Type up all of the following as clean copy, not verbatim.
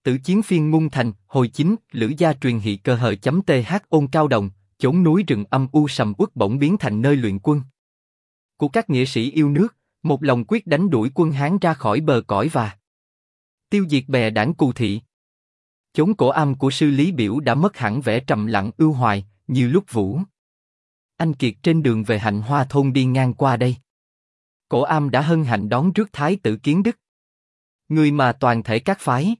Tử chiến phiên Ngung Thành, hồi chính, Lữ gia truyền hị cơ hờ.th ôn cao đồng, chốn núi rừng âm u sầm uất bỗng biến thành nơi luyện quân của các nghĩa sĩ yêu nước, một lòng quyết đánh đuổi quân Hán ra khỏi bờ cõi và tiêu diệt bè đảng Cù Thị. Chốn cổ am của sư Lý Biểu đã mất hẳn vẻ trầm lặng ưu hoài, như lúc Vũ Anh Kiệt trên đường về Hạnh Hoa thôn đi ngang qua đây. Cổ am đã hân hạnh đón rước Thái tử Kiến Đức, người mà toàn thể các phái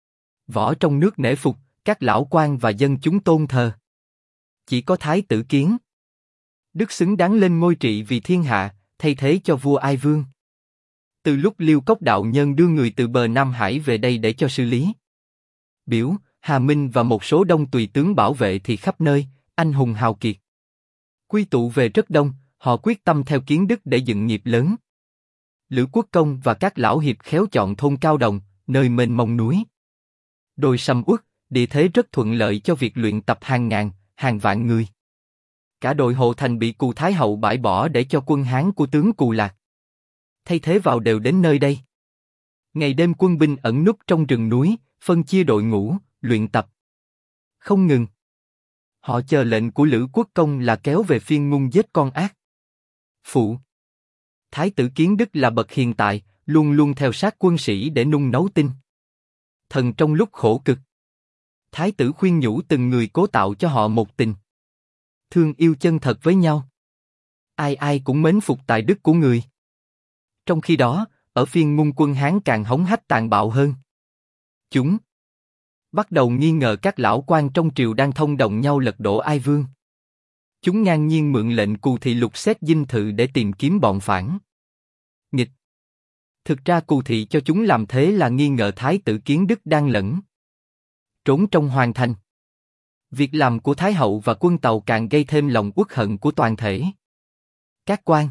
võ trong nước nể phục, các lão quan và dân chúng tôn thờ. Chỉ có Thái tử Kiến Đức xứng đáng lên ngôi trị vì thiên hạ, thay thế cho vua Ai Vương. Từ lúc Liêu Cốc đạo nhân đưa người từ bờ Nam Hải về đây để cho sư Lý Biểu, Hà Minh và một số đông tùy tướng bảo vệ thì khắp nơi, anh hùng hào kiệt quy tụ về rất đông, họ quyết tâm theo Kiến Đức để dựng nghiệp lớn. Lữ Quốc Công và các lão hiệp khéo chọn thôn Cao Đồng, nơi mênh mông núi đồi sầm uất, địa thế rất thuận lợi cho việc luyện tập hàng ngàn, hàng vạn người. Cả đội hộ thành bị Cù Thái Hậu bãi bỏ để cho quân Hán của tướng Cù Lạc thay thế vào đều đến nơi đây. Ngày đêm quân binh ẩn núp trong rừng núi, phân chia đội ngũ, luyện tập không ngừng. Họ chờ lệnh của Lữ Quốc Công là kéo về phiên Ngung giết con ác phụ. Thái tử Kiến Đức là bậc hiền tài, luôn luôn theo sát quân sĩ để nung nấu tinh thần trong lúc khổ cực. Thái tử khuyên nhủ từng người cố tạo cho họ một tình thương yêu chân thật với nhau. Ai ai cũng mến phục tài đức của người. Trong khi đó, ở phiên Ngung quân Hán càng hống hách tàn bạo hơn. Chúng bắt đầu nghi ngờ các lão quan trong triều đang thông đồng nhau lật đổ Ai Vương. Chúng ngang nhiên mượn lệnh Cù Thị lục xét dinh thự để tìm kiếm bọn phản nghịch. Thực ra Cù Thị cho chúng làm thế là nghi ngờ Thái tử Kiến Đức đang lẫn trốn trong hoàng thành. Việc làm của Thái hậu và quân Tàu càng gây thêm lòng uất hận của toàn thể các quan.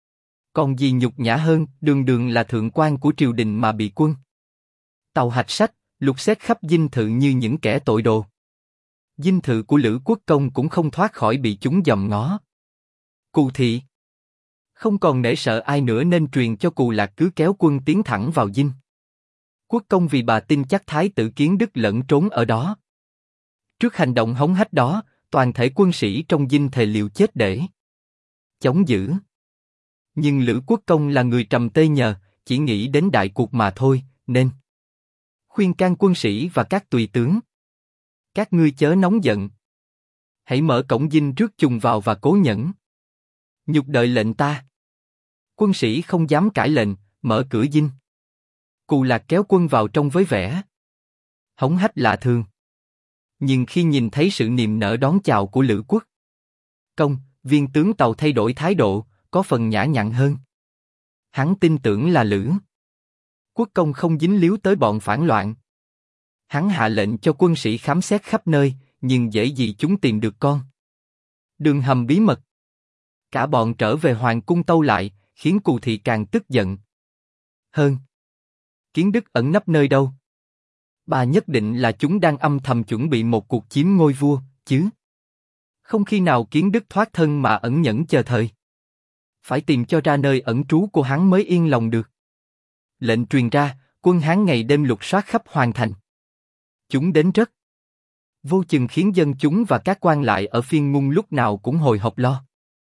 Còn gì nhục nhã hơn, đường đường là thượng quan của triều đình mà bị quân Tàu hạch sách, lục xét khắp dinh thự như những kẻ tội đồ. Dinh thự của Lữ Quốc Công cũng không thoát khỏi bị chúng dòm ngó. Cù Thị không còn nể sợ ai nữa nên truyền cho Cù Lạc cứ kéo quân tiến thẳng vào dinh Quốc Công vì bà tin chắc Thái tử Kiến Đức lẫn trốn ở đó. Trước hành động hống hách đó, toàn thể quân sĩ trong dinh thề liều chết để chống giữ. Nhưng Lữ Quốc Công là người trầm tê nhờ, chỉ nghĩ đến đại cuộc mà thôi, nên khuyên can quân sĩ và các tùy tướng. Các ngươi chớ nóng giận. Hãy mở cổng dinh rước chùng vào và cố nhẫn nhục đợi lệnh ta. Quân sĩ không dám cãi lệnh, mở cửa dinh. Cù Lạc kéo quân vào trong với vẻ hống hách lạ thường. Nhưng khi nhìn thấy sự niềm nở đón chào của Lữ Quốc Công, viên tướng Tàu thay đổi thái độ, có phần nhã nhặn hơn. Hắn tin tưởng là Lữ Quốc Công không dính líu tới bọn phản loạn. Hắn hạ lệnh cho quân sĩ khám xét khắp nơi, nhưng dễ gì chúng tìm được con đường hầm bí mật. Cả bọn trở về hoàng cung tâu lại, khiến Cù Thị càng tức giận hơn. Kiến Đức ẩn nấp nơi đâu? Bà nhất định là chúng đang âm thầm chuẩn bị một cuộc chiếm ngôi vua, chứ không khi nào Kiến Đức thoát thân mà ẩn nhẫn chờ thời. Phải tìm cho ra nơi ẩn trú của hắn mới yên lòng được. Lệnh truyền ra, quân Hán ngày đêm lục soát khắp hoàng thành. Chúng đến rất vô chừng khiến dân chúng và các quan lại ở phiên Ngung lúc nào cũng hồi hộp lo.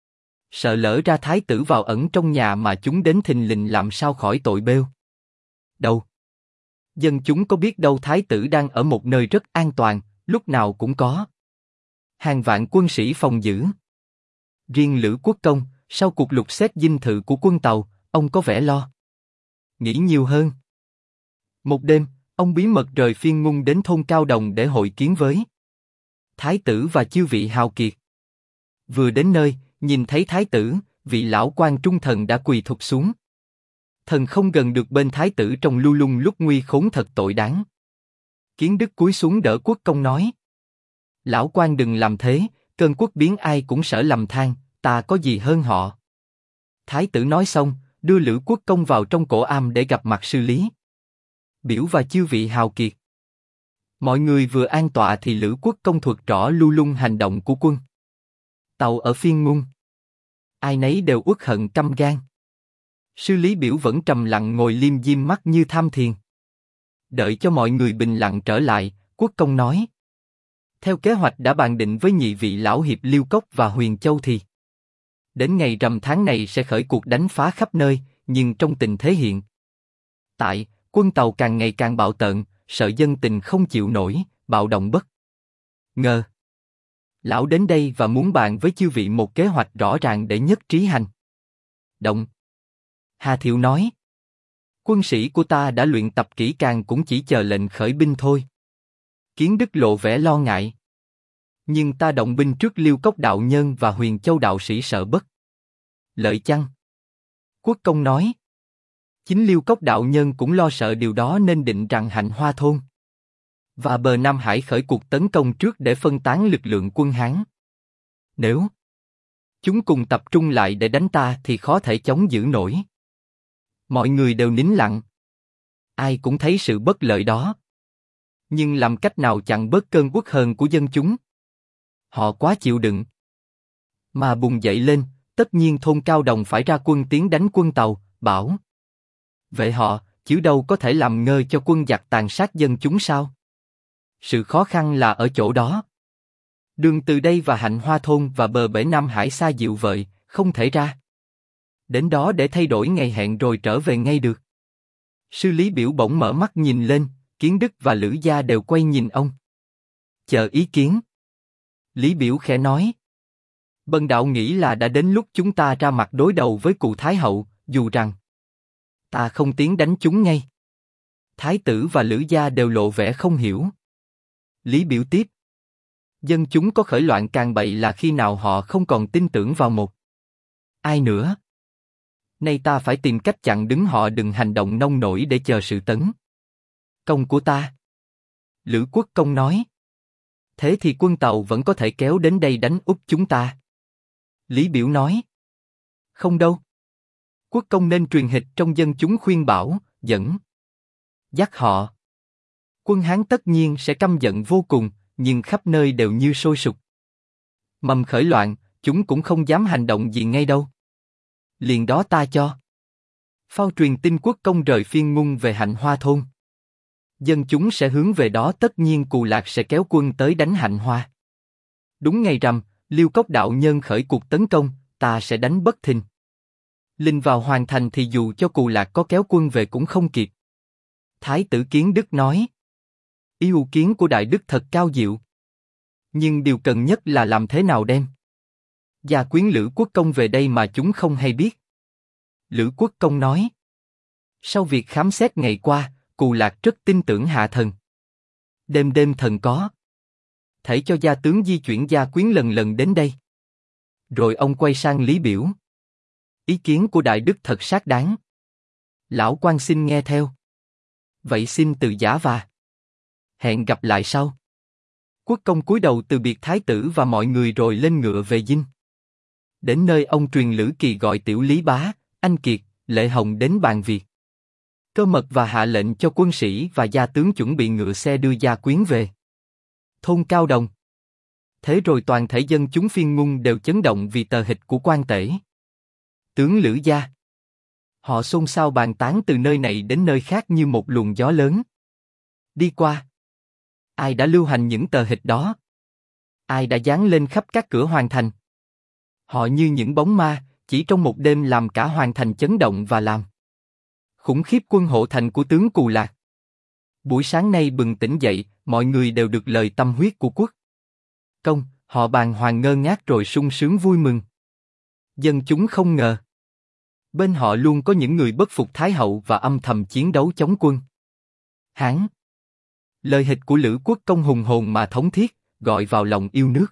Sợ lỡ ra thái tử vào ẩn trong nhà mà chúng đến thình lình làm sao khỏi tội bêu. Đâu? Dân chúng có biết đâu thái tử đang ở một nơi rất an toàn, lúc nào cũng có hàng vạn quân sĩ phòng giữ. Riêng Lữ Quốc Công, sau cuộc lục xét dinh thự của quân Tàu, ông có vẻ lo nghĩ nhiều hơn. Một đêm, ông bí mật rời phiên Ngung đến thôn Cao Đồng để hội kiến với thái tử và chư vị hào kiệt. Vừa đến nơi, nhìn thấy thái tử, vị lão quan trung thần đã quỳ thụp xuống. Thần không gần được bên thái tử trong lu lung lúc nguy khốn thật tội đáng. Kiến Đức cúi xuống đỡ Quốc Công nói: Lão quan đừng làm thế, cơn quốc biến ai cũng sợ lầm than, ta có gì hơn họ. Thái tử nói xong, đưa Lữ Quốc Công vào trong cổ am để gặp mặt sư Lý Biểu và chư vị hào kiệt. Mọi người vừa an tọa thì Lữ Quốc Công thuật rõ lu lung hành động của quân Tàu ở phiên Ngung. Ai nấy đều uất hận căm gan. Sư Lý Biểu vẫn trầm lặng ngồi liêm diêm mắt như tham thiền. Đợi cho mọi người bình lặng trở lại, Quốc công nói. Theo kế hoạch đã bàn định với nhị vị lão hiệp Liêu Cốc và Huyền Châu thì đến ngày rằm tháng này sẽ khởi cuộc đánh phá khắp nơi, nhưng trong tình thế hiện tại, quân Tàu càng ngày càng bạo tợn, sợ dân tình không chịu nổi, bạo động bất ngờ. Lão đến đây và muốn bàn với chư vị một kế hoạch rõ ràng để nhất trí hành động. Hà Thiệu nói. Quân sĩ của ta đã luyện tập kỹ càng, cũng chỉ chờ lệnh khởi binh thôi. Kiến Đức lộ vẻ lo ngại. Nhưng ta động binh trước Liêu Cốc đạo nhân và Huyền Châu đạo sĩ sợ bất lợi chăng? Quốc công nói. Chính Liêu Cốc đạo nhân cũng lo sợ điều đó nên định rằng Hạnh Hoa thôn và bờ Nam Hải khởi cuộc tấn công trước để phân tán lực lượng quân Hán. Nếu chúng cùng tập trung lại để đánh ta thì khó thể chống giữ nổi. Mọi người đều nín lặng. Ai cũng thấy sự bất lợi đó. Nhưng làm cách nào chặn bớt cơn uất hờn của dân chúng? Họ quá chịu đựng. Mà bùng dậy lên, tất nhiên thôn Cao Đồng phải ra quân tiến đánh quân Tàu, bảo vậy họ, chứ đâu có thể làm ngơ cho quân giặc tàn sát dân chúng sao? Sự khó khăn là ở chỗ đó. Đường từ đây và Hạnh Hoa thôn và bờ bể Nam Hải xa dịu vợi, không thể ra đến đó để thay đổi ngày hẹn rồi trở về ngay được. Sư Lý Biểu bỗng mở mắt nhìn lên, Kiến Đức và Lữ Gia đều quay nhìn ông. Chờ ý kiến. Lý Biểu khẽ nói. Bần đạo nghĩ là đã đến lúc chúng ta ra mặt đối đầu với cụ Thái hậu, dù rằng ta không tiến đánh chúng ngay. Thái tử và Lữ Gia đều lộ vẻ không hiểu. Lý Biểu tiếp. Dân chúng có khởi loạn càng bậy là khi nào họ không còn tin tưởng vào một ai nữa. Nay ta phải tìm cách chặn đứng họ đừng hành động nông nổi để chờ sự tấn công của ta. Lữ Quốc công nói. Thế thì quân Tàu vẫn có thể kéo đến đây đánh úp chúng ta. Lý Biểu nói. Không đâu. Quốc công nên truyền hịch trong dân chúng khuyên bảo, dẫn dắt họ. Quân Hán tất nhiên sẽ căm giận vô cùng, nhưng khắp nơi đều như sôi sục. Mầm khởi loạn, chúng cũng không dám hành động gì ngay đâu. Liền đó ta cho phao truyền tin quốc công rời Phiên Ngung về Hạnh Hoa thôn. Dân chúng sẽ hướng về đó, tất nhiên Cù Lạc sẽ kéo quân tới đánh Hạnh Hoa. Đúng ngày rằm, Liêu Cốc đạo nhân khởi cuộc tấn công, ta sẽ đánh bất thình lình vào hoàn thành thì dù cho Cù Lạc có kéo quân về cũng không kịp. Thái tử Kiến Đức nói. Yêu kiến của Đại Đức thật cao diệu. Nhưng điều cần nhất là làm thế nào đem gia quyến Lữ Quốc công về đây mà chúng không hay biết. Lữ Quốc công nói. Sau việc khám xét ngày qua, Cù Lạc rất tin tưởng hạ thần. Đêm đêm thần có thể cho gia tướng di chuyển gia quyến lần lần đến đây. Rồi ông quay sang Lý Biểu. Ý kiến của Đại Đức thật xác đáng. Lão quan xin nghe theo. Vậy xin từ giả và hẹn gặp lại sau. Quốc công cúi đầu từ biệt thái tử và mọi người rồi lên ngựa về dinh. Đến nơi ông truyền Lữ Kỳ gọi Tiểu Lý Bá, Anh Kiệt, Lệ Hồng đến bàn việc. Cơ mật và hạ lệnh cho quân sĩ và gia tướng chuẩn bị ngựa xe đưa gia quyến về thôn Cao Đồng. Thế rồi toàn thể dân chúng Phiên Ngung đều chấn động vì tờ hịch của quan tể tướng Lữ gia. Họ xôn xao bàn tán từ nơi này đến nơi khác như một luồng gió lớn đi qua. Ai đã lưu hành những tờ hịch đó? Ai đã dán lên khắp các cửa hoàng thành? Họ như những bóng ma, chỉ trong một đêm làm cả hoàng thành chấn động và làm khủng khiếp quân hộ thành của tướng Cù Lạc. Buổi sáng nay bừng tỉnh dậy, mọi người đều được lời tâm huyết của quốc công, họ bàng hoàng ngơ ngác rồi sung sướng vui mừng. Dân chúng không ngờ bên họ luôn có những người bất phục Thái hậu và âm thầm chiến đấu chống quân Hán. Lời hịch của Lữ Quốc công hùng hồn mà thống thiết, gọi vào lòng yêu nước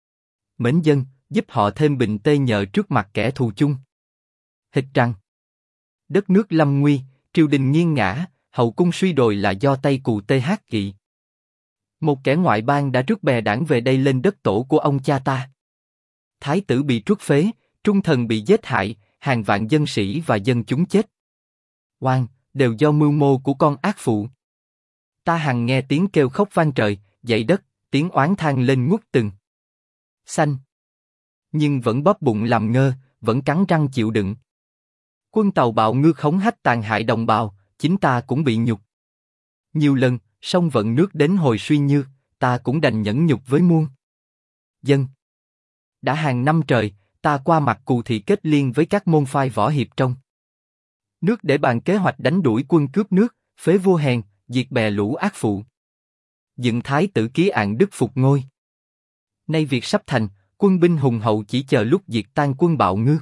mến dân, giúp họ thêm bình tê nhờ trước mặt kẻ thù chung. Hịch rằng đất nước lâm nguy, triều đình nghiêng ngã, hậu cung suy đồi là do tay Cù Th Kỵ. Một kẻ ngoại bang đã rước bè đảng về đây lên đất tổ của ông cha ta. Thái tử bị truất phế, trung thần bị giết hại, hàng vạn dân sĩ và dân chúng chết oan, đều do mưu mô của con ác phụ. Ta hằng nghe tiếng kêu khóc vang trời, dậy đất, tiếng oán than lên ngút từng xanh. Nhưng vẫn bóp bụng làm ngơ, vẫn cắn răng chịu đựng. Quân Tàu bạo ngư khống hách tàn hại đồng bào, chính ta cũng bị nhục Nhiều lần, sông vận nước đến hồi suy nhược, ta cũng đành nhẫn nhục với muôn dân. Đã hàng năm trời, ta qua mặt Cù Thị kết liên với các môn phái võ hiệp trong nước để bàn kế hoạch đánh đuổi quân cướp nước, phế vua hèn, diệt bè lũ ác phụ, dựng thái tử ký ạn đức phục ngôi. Nay việc sắp thành, quân binh hùng hậu chỉ chờ lúc diệt tan quân bạo ngư.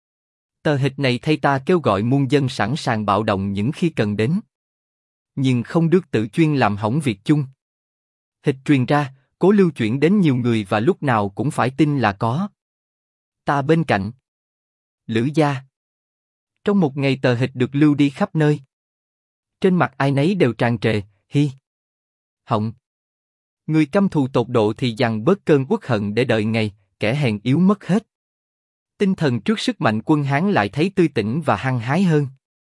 Tờ hịch này thay ta kêu gọi muôn dân sẵn sàng bạo động những khi cần đến, nhưng không được tự chuyên làm hỏng việc chung. Hịch truyền ra, cố lưu chuyển đến nhiều người và lúc nào cũng phải tin là có ta bên cạnh. Lữ gia. Trong một ngày tờ hịch được lưu đi khắp nơi. Trên mặt ai nấy đều tràn trề, hy họng. Người căm thù tột độ thì dằn bớt cơn uất hận để đợi ngày, kẻ hèn yếu mất hết. Tinh thần trước sức mạnh quân Hán lại thấy tươi tỉnh và hăng hái hơn.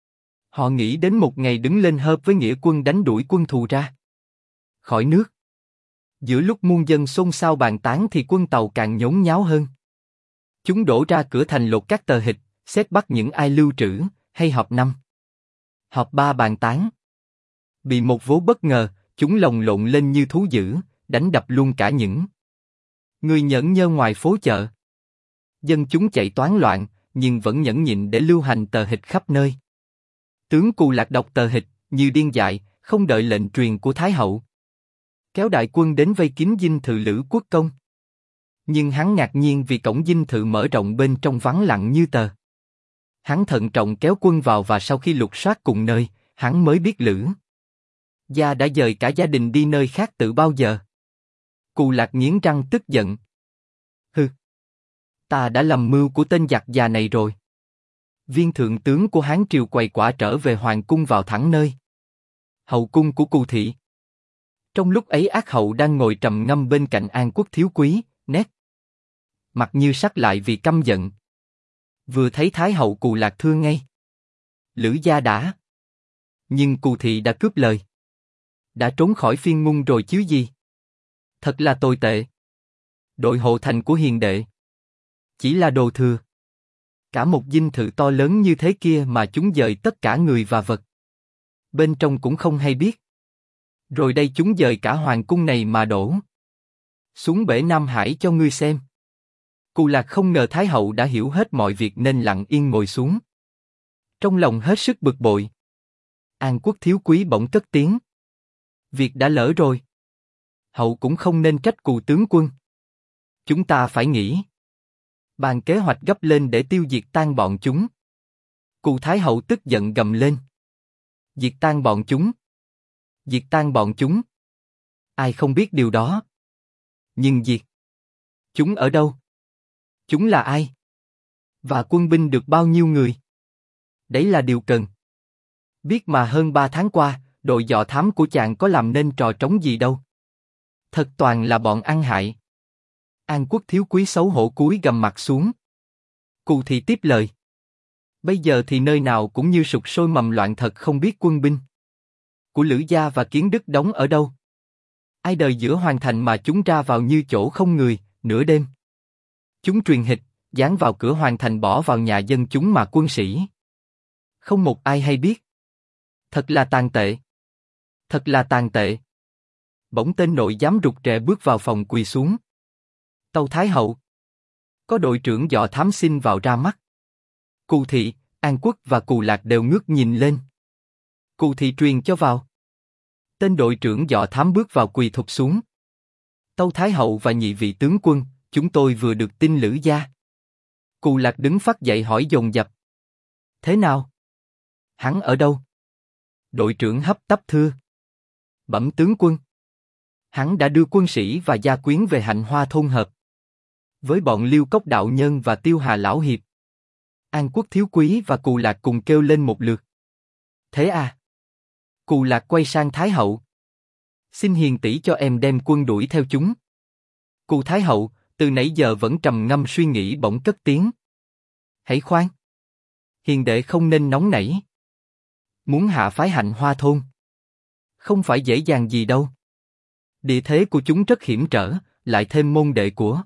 Họ nghĩ đến một ngày đứng lên hợp với nghĩa quân đánh đuổi quân thù ra khỏi nước. Giữa lúc muôn dân xôn xao bàn tán thì quân Tàu càng nhốn nháo hơn. Chúng đổ ra cửa thành lột các tờ hịch, xét bắt những ai lưu trữ, hay họp năm, họp ba bàn tán. Bị một vố bất ngờ, chúng lồng lộn lên như thú dữ, đánh đập luôn cả những người nhởn nhơ ngoài phố chợ. Dân chúng chạy toán loạn, nhưng vẫn nhẫn nhịn để lưu hành tờ hịch khắp nơi. Tướng Cù Lạc đọc tờ hịch, như điên dại, không đợi lệnh truyền của Thái hậu. Kéo đại quân đến vây kín dinh thự Lữ Quốc Công. Nhưng hắn ngạc nhiên vì cổng dinh thự mở rộng bên trong vắng lặng như tờ. Hắn thận trọng kéo quân vào và sau khi lục soát cùng nơi, hắn mới biết Lữ gia đã dời cả gia đình đi nơi khác từ bao giờ. Cù Lạc nghiến răng tức giận. Hừ, ta đã lầm mưu của tên giặc già này rồi. Viên thượng tướng của Hán triều quầy quả trở về hoàng cung vào thẳng nơi hậu cung của Cù Thị. Trong lúc ấy ác hậu đang ngồi trầm ngâm bên cạnh An Quốc thiếu quý, nét mặt như sắt lại vì căm giận. Vừa thấy Thái hậu Cù Lạc thưa ngay. Lữ gia đã. Nhưng Cù Thị đã cướp lời. Đã trốn khỏi phiên ngung rồi chứ gì. Thật là tồi tệ. Đội hộ thành của hiền đệ chỉ là đồ thừa. Cả một dinh thự to lớn như thế kia mà chúng dời tất cả người và vật. Bên trong cũng không hay biết. Rồi đây chúng dời cả hoàng cung này mà đổ xuống bể Nam Hải cho ngươi xem. Cù Lạc không ngờ Thái hậu đã hiểu hết mọi việc nên lặng yên ngồi xuống. Trong lòng hết sức bực bội. An Quốc thiếu quý bỗng cất tiếng. Việc đã lỡ rồi. Hậu cũng không nên trách Cù tướng quân. Chúng ta phải nghĩ bàn kế hoạch gấp lên để tiêu diệt tan bọn chúng. Cù Thái hậu tức giận gầm lên. Diệt tan bọn chúng. Diệt tan bọn chúng. Ai không biết điều đó. Nhưng diệt chúng ở đâu? Chúng là ai? Và quân binh được bao nhiêu người? Đấy là điều cần biết mà hơn 3 tháng qua, đội dò thám của chàng có làm nên trò trống gì đâu. Thật toàn là bọn ăn hại. An Quốc thiếu quý xấu hổ cúi gầm mặt xuống. Cù Thị tiếp lời. Bây giờ thì nơi nào cũng như sục sôi mầm loạn thật không biết quân binh của Lữ gia và Kiến Đức đóng ở đâu. Ai đời giữa hoàng thành mà chúng ra vào như chỗ không người, nửa đêm. Chúng truyền hịch, dán vào cửa hoàng thành bỏ vào nhà dân chúng mà quân sĩ. Không một ai hay biết. Thật là tàn tệ. Thật là tàn tệ. Bỗng tên nội giám rụt rè bước vào phòng quỳ xuống. Tâu Thái hậu. Có đội trưởng dò thám xin vào ra mắt. Cù Thị, An Quốc và Cù Lạc đều ngước nhìn lên. Cù Thị truyền cho vào. Tên đội trưởng dò thám bước vào quỳ thụp xuống. Tâu Thái hậu và nhị vị tướng quân, chúng tôi vừa được tin Lữ gia. Cù Lạc đứng phắt dậy hỏi dồn dập. Thế nào? Hắn ở đâu? Đội trưởng hấp tấp thưa. Bẩm tướng quân. Hắn đã đưa quân sĩ và gia quyến về Hạnh Hoa thôn hợp với bọn Liêu Cốc đạo nhân và Tiêu Hà lão hiệp. An Quốc thiếu quý và Cù Lạc cùng kêu lên một lượt. Thế à? Cù Lạc quay sang Thái hậu. Xin hiền tỷ cho em đem quân đuổi theo chúng. Cù Thái hậu, từ nãy giờ vẫn trầm ngâm suy nghĩ bỗng cất tiếng. Hãy khoan. Hiền đệ không nên nóng nảy. Muốn hạ phái Hạnh Hoa thôn không phải dễ dàng gì đâu. Địa thế của chúng rất hiểm trở, lại thêm môn đệ của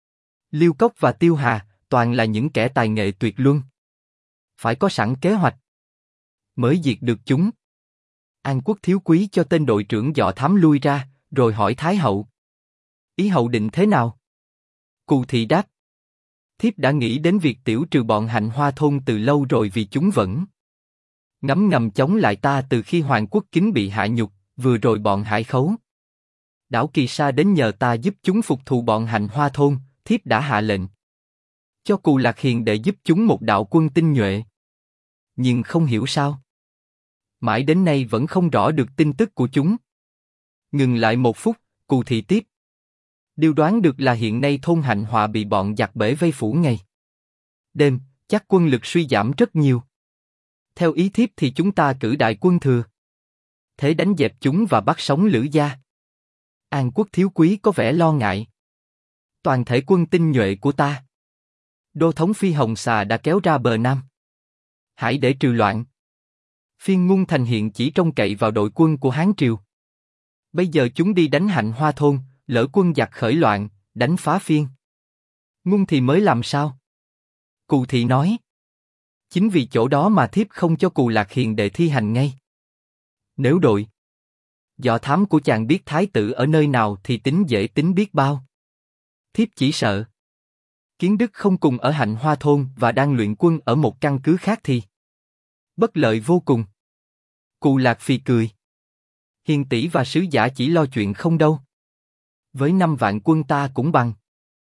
Liêu Cốc và Tiêu Hà, toàn là những kẻ tài nghệ tuyệt luân. Phải có sẵn kế hoạch mới diệt được chúng. An Quốc thiếu quý cho tên đội trưởng dọ thám lui ra, rồi hỏi Thái hậu. Ý hậu định thế nào? Cù Thị đáp. Thiếp đã nghĩ đến việc tiểu trừ bọn Hạnh Hoa thôn từ lâu rồi vì chúng vẫn ngấm ngầm chống lại ta từ khi Hoàng Quốc Kính bị hạ nhục, vừa rồi bọn Hải Khấu đảo Kỳ Sa đến nhờ ta giúp chúng phục thù bọn Hạnh Hoa thôn, thiếp đã hạ lệnh cho Cù Lạc Hiền để giúp chúng một đạo quân tinh nhuệ. Nhưng không hiểu sao, mãi đến nay vẫn không rõ được tin tức của chúng. Ngừng lại một phút, Cù Thị tiếp. Điều đoán được là hiện nay thôn Hạnh Họa bị bọn giặc bể vây phủ ngày đêm, chắc quân lực suy giảm rất nhiều. Theo ý thiếp thì chúng ta cử đại quân thừa thế đánh dẹp chúng và bắt sống Lữ gia. An Quốc thiếu quý có vẻ lo ngại. Toàn thể quân tinh nhuệ của ta, đô thống Phi Hồng Xà đã kéo ra bờ Nam Hải để trừ loạn. Phiên Ngôn Thành hiện chỉ trông cậy vào đội quân của Hán Triều. Bây giờ chúng đi đánh Hạnh Hoa thôn, lỡ quân giặc khởi loạn, đánh phá Phiên Ngôn thì mới làm sao? Cù Thị nói. Chính vì chỗ đó mà thiếp không cho Cù Lạc Hiền đệ thi hành ngay. Nếu đội dò thám của chàng biết thái tử ở nơi nào thì tính dễ tính biết bao. Thiếp chỉ sợ Kiến Đức không cùng ở Hạnh Hoa thôn và đang luyện quân ở một căn cứ khác thì bất lợi vô cùng. Cù Lạc phì cười. Hiền tỷ và sứ giả chỉ lo chuyện không đâu. Với 5 vạn quân ta cũng bằng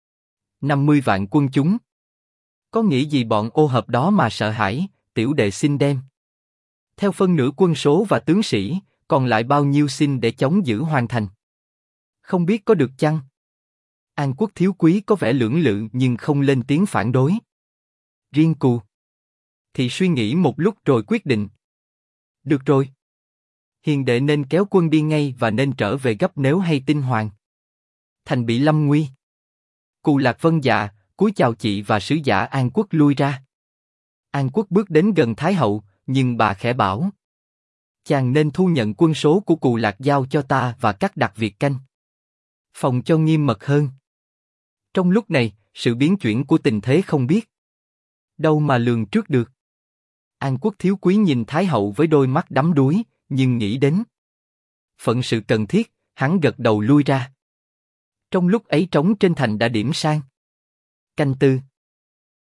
50 vạn quân chúng. Có nghĩ gì bọn ô hợp đó mà sợ hãi, tiểu đệ xin đem theo phân nửa quân số và tướng sĩ, còn lại bao nhiêu xin để chống giữ hoàn thành. Không biết có được chăng? An Quốc thiếu quý có vẻ lưỡng lự nhưng không lên tiếng phản đối. Riêng Cù thì suy nghĩ một lúc rồi quyết định. Được rồi. Hiền đệ nên kéo quân đi ngay và nên trở về gấp nếu hay tin Hoàng thành bị lâm nguy. Cù Lạc vâng dạ, cúi chào chị và sứ giả An Quốc lui ra. An Quốc bước đến gần Thái hậu, nhưng bà khẽ bảo. Chàng nên thu nhận quân số của Cù Lạc giao cho ta và cắt đặt việc canh phòng cho nghiêm mật hơn. Trong lúc này, sự biến chuyển của tình thế không biết đâu mà lường trước được. An Quốc thiếu quý nhìn Thái hậu với đôi mắt đắm đuối, nhưng nghĩ đến phận sự cần thiết, hắn gật đầu lui ra. Trong lúc ấy trống trên thành đã điểm sang canh tư.